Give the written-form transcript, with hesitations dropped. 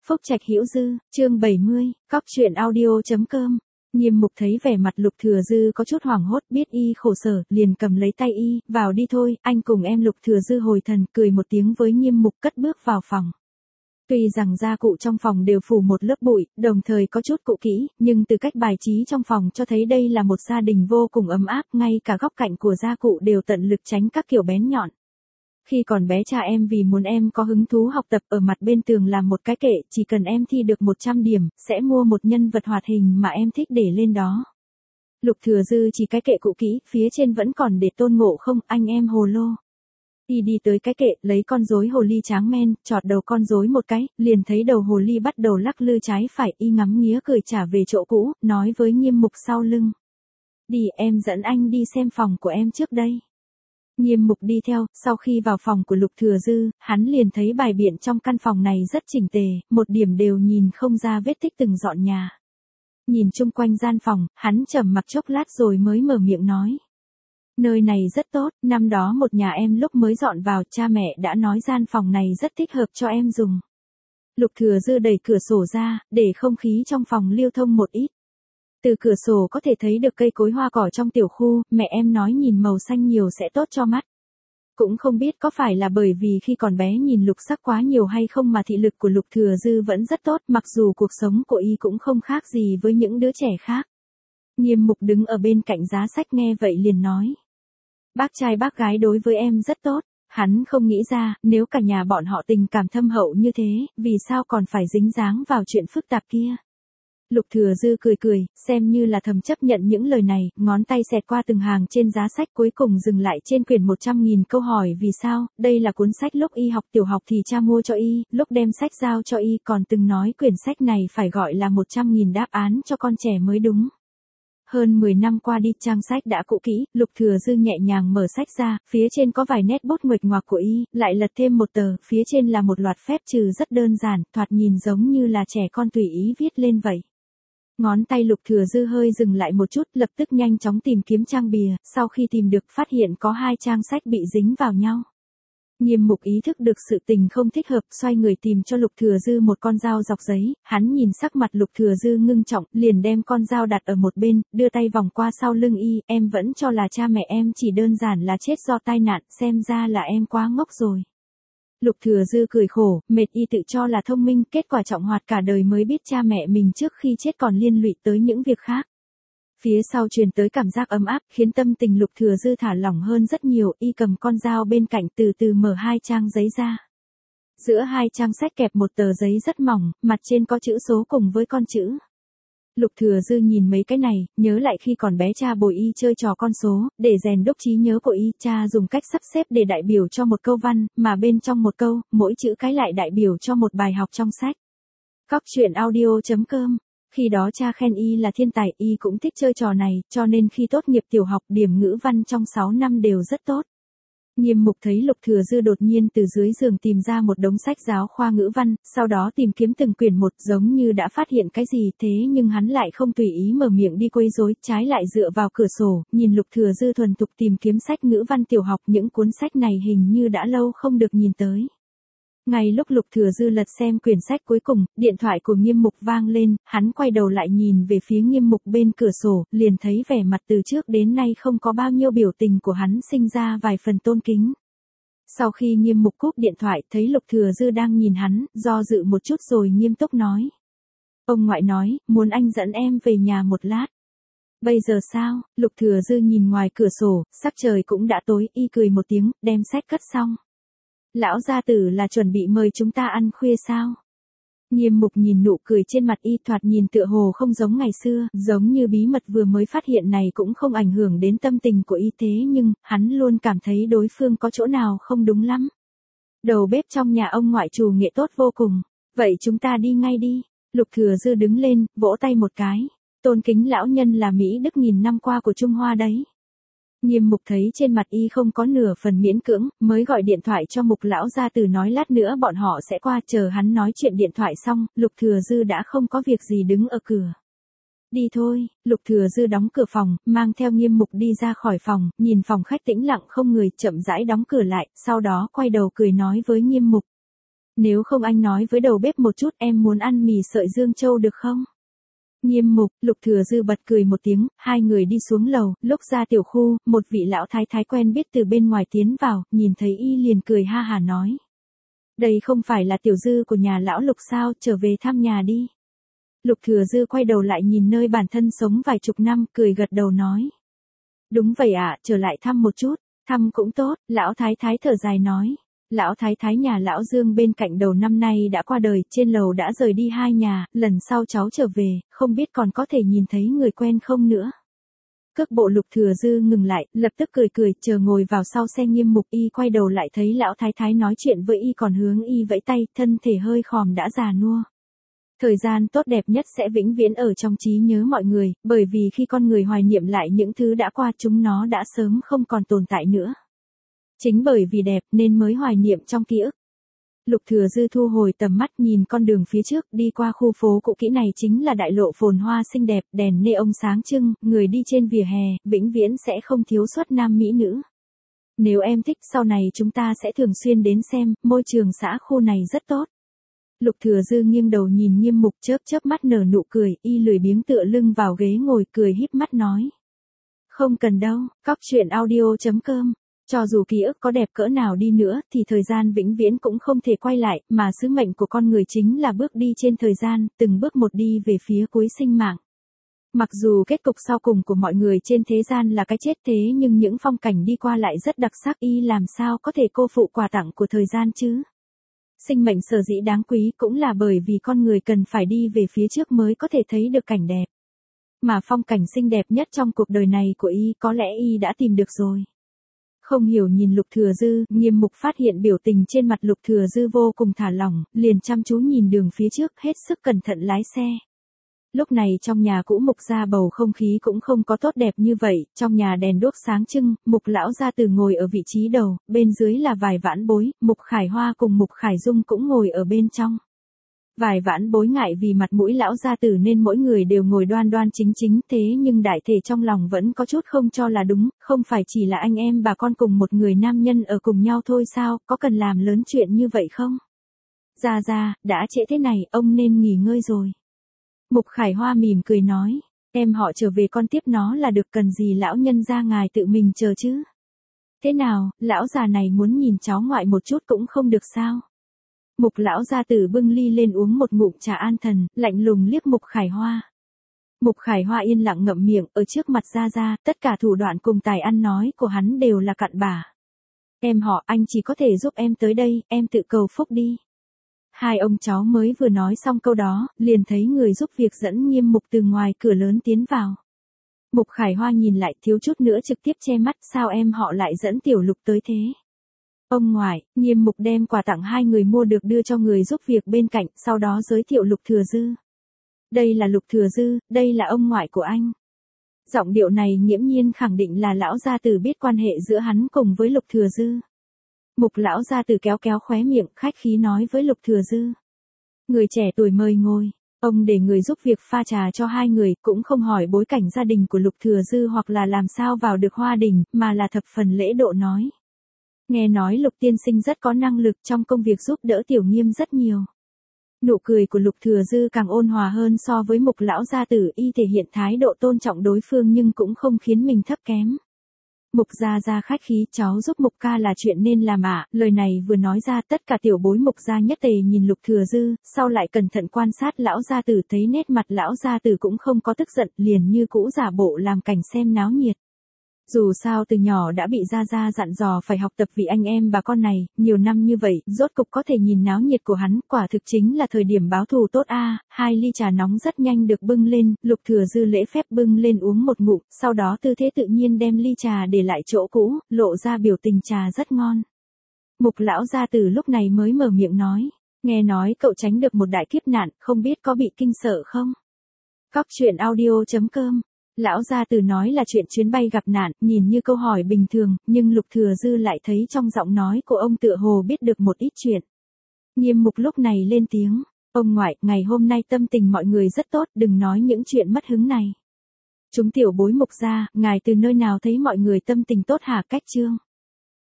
Phúc Trạch Hữu Dư, chương 70, cóc truyện audio.com. Nghiêm Mục thấy vẻ mặt Lục Thừa Dư có chút hoảng hốt, biết y khổ sở, liền cầm lấy tay y, vào đi thôi, anh cùng em. Lục Thừa Dư hồi thần, cười một tiếng với Nghiêm Mục, cất bước vào phòng. Tuy rằng gia cụ trong phòng đều phủ một lớp bụi, đồng thời có chút cũ kỹ, nhưng từ cách bài trí trong phòng cho thấy đây là một gia đình vô cùng ấm áp, ngay cả góc cạnh của gia cụ đều tận lực tránh các kiểu bén nhọn. Khi còn bé cha em vì muốn em có hứng thú học tập ở mặt bên tường làm một cái kệ, chỉ cần em thi được 100 điểm, sẽ mua một nhân vật hoạt hình mà em thích để lên đó. Lục Thừa Dư chỉ cái kệ cũ kỹ, phía trên vẫn còn để Tôn Ngộ Không, anh em hồ lô. Y đi tới cái kệ, lấy con rối hồ ly tráng men, chọt đầu con rối một cái, liền thấy đầu hồ ly bắt đầu lắc lư trái phải, y ngắm nghía cười trả về chỗ cũ, nói với Nghiêm Mục sau lưng. Đi, em dẫn anh đi xem phòng của em trước đây. Nghiêm Mục đi theo, sau khi vào phòng của Lục Thừa Dư, hắn liền thấy bài biện trong căn phòng này rất chỉnh tề, một điểm đều nhìn không ra vết tích từng dọn nhà. Nhìn chung quanh gian phòng, hắn trầm mặc chốc lát rồi mới mở miệng nói. Nơi này rất tốt, năm đó một nhà em lúc mới dọn vào, cha mẹ đã nói gian phòng này rất thích hợp cho em dùng. Lục Thừa Dư đẩy cửa sổ ra, để không khí trong phòng lưu thông một ít. Từ cửa sổ có thể thấy được cây cối hoa cỏ trong tiểu khu, mẹ em nói nhìn màu xanh nhiều sẽ tốt cho mắt. Cũng không biết có phải là bởi vì khi còn bé nhìn lục sắc quá nhiều hay không mà thị lực của Lục Thừa Dư vẫn rất tốt, mặc dù cuộc sống của y cũng không khác gì với những đứa trẻ khác. Nghiêm Mục đứng ở bên cạnh giá sách nghe vậy liền nói. Bác trai bác gái đối với em rất tốt. Hắn không nghĩ ra, nếu cả nhà bọn họ tình cảm thâm hậu như thế, vì sao còn phải dính dáng vào chuyện phức tạp kia. Lục Thừa Dư cười cười, xem như là thầm chấp nhận những lời này, ngón tay xẹt qua từng hàng trên giá sách cuối cùng dừng lại trên quyển 100.000 câu hỏi vì sao. Đây là cuốn sách lúc y học tiểu học thì cha mua cho y, lúc đem sách giao cho y còn từng nói quyển sách này phải gọi là 100.000 đáp án cho con trẻ mới đúng. Hơn 10 năm qua đi, trang sách đã cũ kỹ, Lục Thừa Dư nhẹ nhàng mở sách ra, phía trên có vài nét bút nguệch ngoạc của y, lại lật thêm một tờ, phía trên là một loạt phép trừ rất đơn giản, thoạt nhìn giống như là trẻ con tùy ý viết lên vậy. Ngón tay Lục Thừa Dư hơi dừng lại một chút, lập tức nhanh chóng tìm kiếm trang bìa, sau khi tìm được phát hiện có hai trang sách bị dính vào nhau. Nghiêm Mục ý thức được sự tình không thích hợp, xoay người tìm cho Lục Thừa Dư một con dao dọc giấy, hắn nhìn sắc mặt Lục Thừa Dư ngưng trọng, liền đem con dao đặt ở một bên, đưa tay vòng qua sau lưng y, em vẫn cho là cha mẹ em chỉ đơn giản là chết do tai nạn, xem ra là em quá ngốc rồi. Lục Thừa Dư cười khổ, mệt y tự cho là thông minh, kết quả trọng hoạt cả đời mới biết cha mẹ mình trước khi chết còn liên lụy tới những việc khác. Phía sau truyền tới cảm giác ấm áp, khiến tâm tình Lục Thừa Dư thả lỏng hơn rất nhiều, y cầm con dao bên cạnh từ từ mở hai trang giấy ra. Giữa hai trang sách kẹp một tờ giấy rất mỏng, mặt trên có chữ số cùng với con chữ. Lục Thừa Dư nhìn mấy cái này, nhớ lại khi còn bé cha bồi y chơi trò con số, để rèn đúc trí nhớ của y, cha dùng cách sắp xếp để đại biểu cho một câu văn, mà bên trong một câu, mỗi chữ cái lại đại biểu cho một bài học trong sách. Cóc truyện audio.com. Khi đó cha khen y là thiên tài, y cũng thích chơi trò này, cho nên khi tốt nghiệp tiểu học điểm ngữ văn trong 6 năm đều rất tốt. Nghiêm Mục thấy Lục Thừa Dư đột nhiên từ dưới giường tìm ra một đống sách giáo khoa ngữ văn, sau đó tìm kiếm từng quyển một, giống như đã phát hiện cái gì, thế nhưng hắn lại không tùy ý mở miệng đi quấy rối, trái lại dựa vào cửa sổ, nhìn Lục Thừa Dư thuần thục tìm kiếm sách ngữ văn tiểu học, những cuốn sách này hình như đã lâu không được nhìn tới. Ngay lúc Lục Thừa Dư lật xem quyển sách cuối cùng, điện thoại của Nghiêm Mục vang lên, hắn quay đầu lại nhìn về phía Nghiêm Mục bên cửa sổ, liền thấy vẻ mặt từ trước đến nay không có bao nhiêu biểu tình của hắn sinh ra vài phần tôn kính. Sau khi Nghiêm Mục cúp điện thoại, thấy Lục Thừa Dư đang nhìn hắn, do dự một chút rồi nghiêm túc nói. Ông ngoại nói, muốn anh dẫn em về nhà một lát. Bây giờ sao? Lục Thừa Dư nhìn ngoài cửa sổ, sắc trời cũng đã tối, y cười một tiếng, đem sách cất xong. Lão gia tử là chuẩn bị mời chúng ta ăn khuya sao? Nghiêm Mục nhìn nụ cười trên mặt y, thoạt nhìn tựa hồ không giống ngày xưa, giống như bí mật vừa mới phát hiện này cũng không ảnh hưởng đến tâm tình của y, thế nhưng, hắn luôn cảm thấy đối phương có chỗ nào không đúng lắm. Đầu bếp trong nhà ông ngoại trù nghệ tốt vô cùng, vậy chúng ta đi ngay đi. Lục Thừa Dư đứng lên, vỗ tay một cái, tôn kính lão nhân là Mỹ Đức nghìn năm qua của Trung Hoa đấy. Nghiêm Mục thấy trên mặt y không có nửa phần miễn cưỡng, mới gọi điện thoại cho Mục lão gia tử nói lát nữa bọn họ sẽ qua, chờ hắn nói chuyện điện thoại xong, Lục Thừa Dư đã không có việc gì đứng ở cửa. Đi thôi, Lục Thừa Dư đóng cửa phòng, mang theo Nghiêm Mục đi ra khỏi phòng, nhìn phòng khách tĩnh lặng không người, chậm rãi đóng cửa lại, sau đó quay đầu cười nói với Nghiêm Mục. Nếu không anh nói với đầu bếp một chút, em muốn ăn mì sợi Dương Châu được không? Nghiêm Mục, Lục Thừa Dư bật cười một tiếng, hai người đi xuống lầu, lúc ra tiểu khu, một vị lão thái thái quen biết từ bên ngoài tiến vào, nhìn thấy y liền cười ha hả nói. Đây không phải là tiểu dư của nhà lão Lục sao, trở về thăm nhà đi. Lục Thừa Dư quay đầu lại nhìn nơi bản thân sống vài chục năm, cười gật đầu nói. Đúng vậy ạ, trở lại thăm một chút, thăm cũng tốt, lão thái thái thở dài nói. Lão thái thái nhà lão Dương bên cạnh đầu năm nay đã qua đời, trên lầu đã rời đi hai nhà, lần sau cháu trở về, không biết còn có thể nhìn thấy người quen không nữa. Cước bộ Lục Thừa Dư ngừng lại, lập tức cười cười, chờ ngồi vào sau xe Nghiêm Mục, y quay đầu lại thấy lão thái thái nói chuyện với y còn hướng y vẫy tay, thân thể hơi khòm đã già nua. Thời gian tốt đẹp nhất sẽ vĩnh viễn ở trong trí nhớ mọi người, bởi vì khi con người hoài niệm lại những thứ đã qua chúng nó đã sớm không còn tồn tại nữa. Chính bởi vì đẹp nên mới hoài niệm trong ký ức. Lục Thừa Dư thu hồi tầm mắt nhìn con đường phía trước, đi qua khu phố cũ kỹ này chính là đại lộ phồn hoa xinh đẹp, đèn neon sáng trưng, người đi trên vỉa hè, vĩnh viễn sẽ không thiếu suất nam mỹ nữ. Nếu em thích sau này chúng ta sẽ thường xuyên đến xem, môi trường xã khu này rất tốt. Lục Thừa Dư nghiêng đầu nhìn Nghiêm Mục chớp chớp mắt nở nụ cười, y lười biếng tựa lưng vào ghế ngồi cười híp mắt nói. Không cần đâu, cóc truyện audio.com. Cho dù ký ức có đẹp cỡ nào đi nữa thì thời gian vĩnh viễn cũng không thể quay lại, mà sứ mệnh của con người chính là bước đi trên thời gian, từng bước một đi về phía cuối sinh mạng. Mặc dù kết cục sau cùng của mọi người trên thế gian là cái chết thế nhưng những phong cảnh đi qua lại rất đặc sắc, y làm sao có thể cô phụ quà tặng của thời gian chứ. Sinh mệnh sở dĩ đáng quý cũng là bởi vì con người cần phải đi về phía trước mới có thể thấy được cảnh đẹp. Mà phong cảnh xinh đẹp nhất trong cuộc đời này của y có lẽ y đã tìm được rồi. Không hiểu nhìn Lục Thừa Dư, Nghiêm Mục phát hiện biểu tình trên mặt Lục Thừa Dư vô cùng thả lỏng, liền chăm chú nhìn đường phía trước, hết sức cẩn thận lái xe. Lúc này trong nhà cũ Mục gia bầu không khí cũng không có tốt đẹp như vậy, trong nhà đèn đuốc sáng trưng, Mục lão gia tử ngồi ở vị trí đầu, bên dưới là vài vãn bối, Mục Khải Hoa cùng Mục Khải Dung cũng ngồi ở bên trong. Vài vãn bối ngại vì mặt mũi lão gia tử nên mỗi người đều ngồi đoan đoan chính chính, thế nhưng đại thể trong lòng vẫn có chút không cho là đúng, không phải chỉ là anh em bà con cùng một người nam nhân ở cùng nhau thôi sao, có cần làm lớn chuyện như vậy không? Ra, đã trễ thế này, ông nên nghỉ ngơi rồi. Mục Khải Hoa mỉm cười nói, em họ trở về con tiếp nó là được, cần gì lão nhân gia ngài tự mình chờ chứ? Thế nào, lão già này muốn nhìn cháu ngoại một chút cũng không được sao? Mục lão gia tử bưng ly lên uống một ngụm trà an thần, lạnh lùng liếc Mục Khải Hoa. Mục Khải Hoa yên lặng ngậm miệng, ở trước mặt Gia, tất cả thủ đoạn cùng tài ăn nói của hắn đều là cặn bã. Em họ, anh chỉ có thể giúp em tới đây, em tự cầu phúc đi. Hai ông cháu mới vừa nói xong câu đó, liền thấy người giúp việc dẫn Nghiêm Mục từ ngoài cửa lớn tiến vào. Mục Khải Hoa nhìn lại thiếu chút nữa trực tiếp che mắt, sao em họ lại dẫn Tiểu Lục tới thế? Ông ngoại, Nghiêm Mục đem quà tặng hai người mua được đưa cho người giúp việc bên cạnh, sau đó giới thiệu Lục Thừa Dư. Đây là Lục Thừa Dư, đây là ông ngoại của anh. Giọng điệu này nghiễm nhiên khẳng định là lão gia tử biết quan hệ giữa hắn cùng với Lục Thừa Dư. Mục lão gia tử kéo kéo khóe miệng, khách khí nói với Lục Thừa Dư. Người trẻ tuổi mời ngồi. Ông để người giúp việc pha trà cho hai người, cũng không hỏi bối cảnh gia đình của Lục Thừa Dư hoặc là làm sao vào được Hoa Đình, mà là thập phần lễ độ nói. Nghe nói Lục tiên sinh rất có năng lực trong công việc giúp đỡ Tiểu Nghiêm rất nhiều. Nụ cười của Lục Thừa Dư càng ôn hòa hơn so với Mục lão gia tử, y thể hiện thái độ tôn trọng đối phương nhưng cũng không khiến mình thấp kém. Mục gia khách khí, cháu giúp Mục ca là chuyện nên làm ạ. Lời này vừa nói ra, tất cả tiểu bối Mục gia nhất tề nhìn Lục Thừa Dư, sau lại cẩn thận quan sát lão gia tử, thấy nét mặt lão gia tử cũng không có tức giận, liền như cũ giả bộ làm cảnh xem náo nhiệt. Dù sao từ nhỏ đã bị Gia dặn dò phải học tập vị anh em bà con này, nhiều năm như vậy, rốt cục có thể nhìn náo nhiệt của hắn, quả thực chính là thời điểm báo thù tốt a. Hai ly trà nóng rất nhanh được bưng lên, Lục Thừa Dư lễ phép bưng lên uống một ngụm, sau đó tư thế tự nhiên đem ly trà để lại chỗ cũ, lộ ra biểu tình trà rất ngon. Mục lão gia tử lúc này mới mở miệng nói, nghe nói cậu tránh được một đại kiếp nạn, không biết có bị kinh sợ không? Cóc truyện audio.com. Lão gia tử nói là chuyện chuyến bay gặp nạn, nhìn như câu hỏi bình thường, nhưng Lục Thừa Dư lại thấy trong giọng nói của ông tựa hồ biết được một ít chuyện. Nghiêm Mục lúc này lên tiếng, ông ngoại, ngày hôm nay tâm tình mọi người rất tốt, đừng nói những chuyện mất hứng này. Chúng tiểu bối Mục gia, ngài từ nơi nào thấy mọi người tâm tình tốt hả? Cách Trương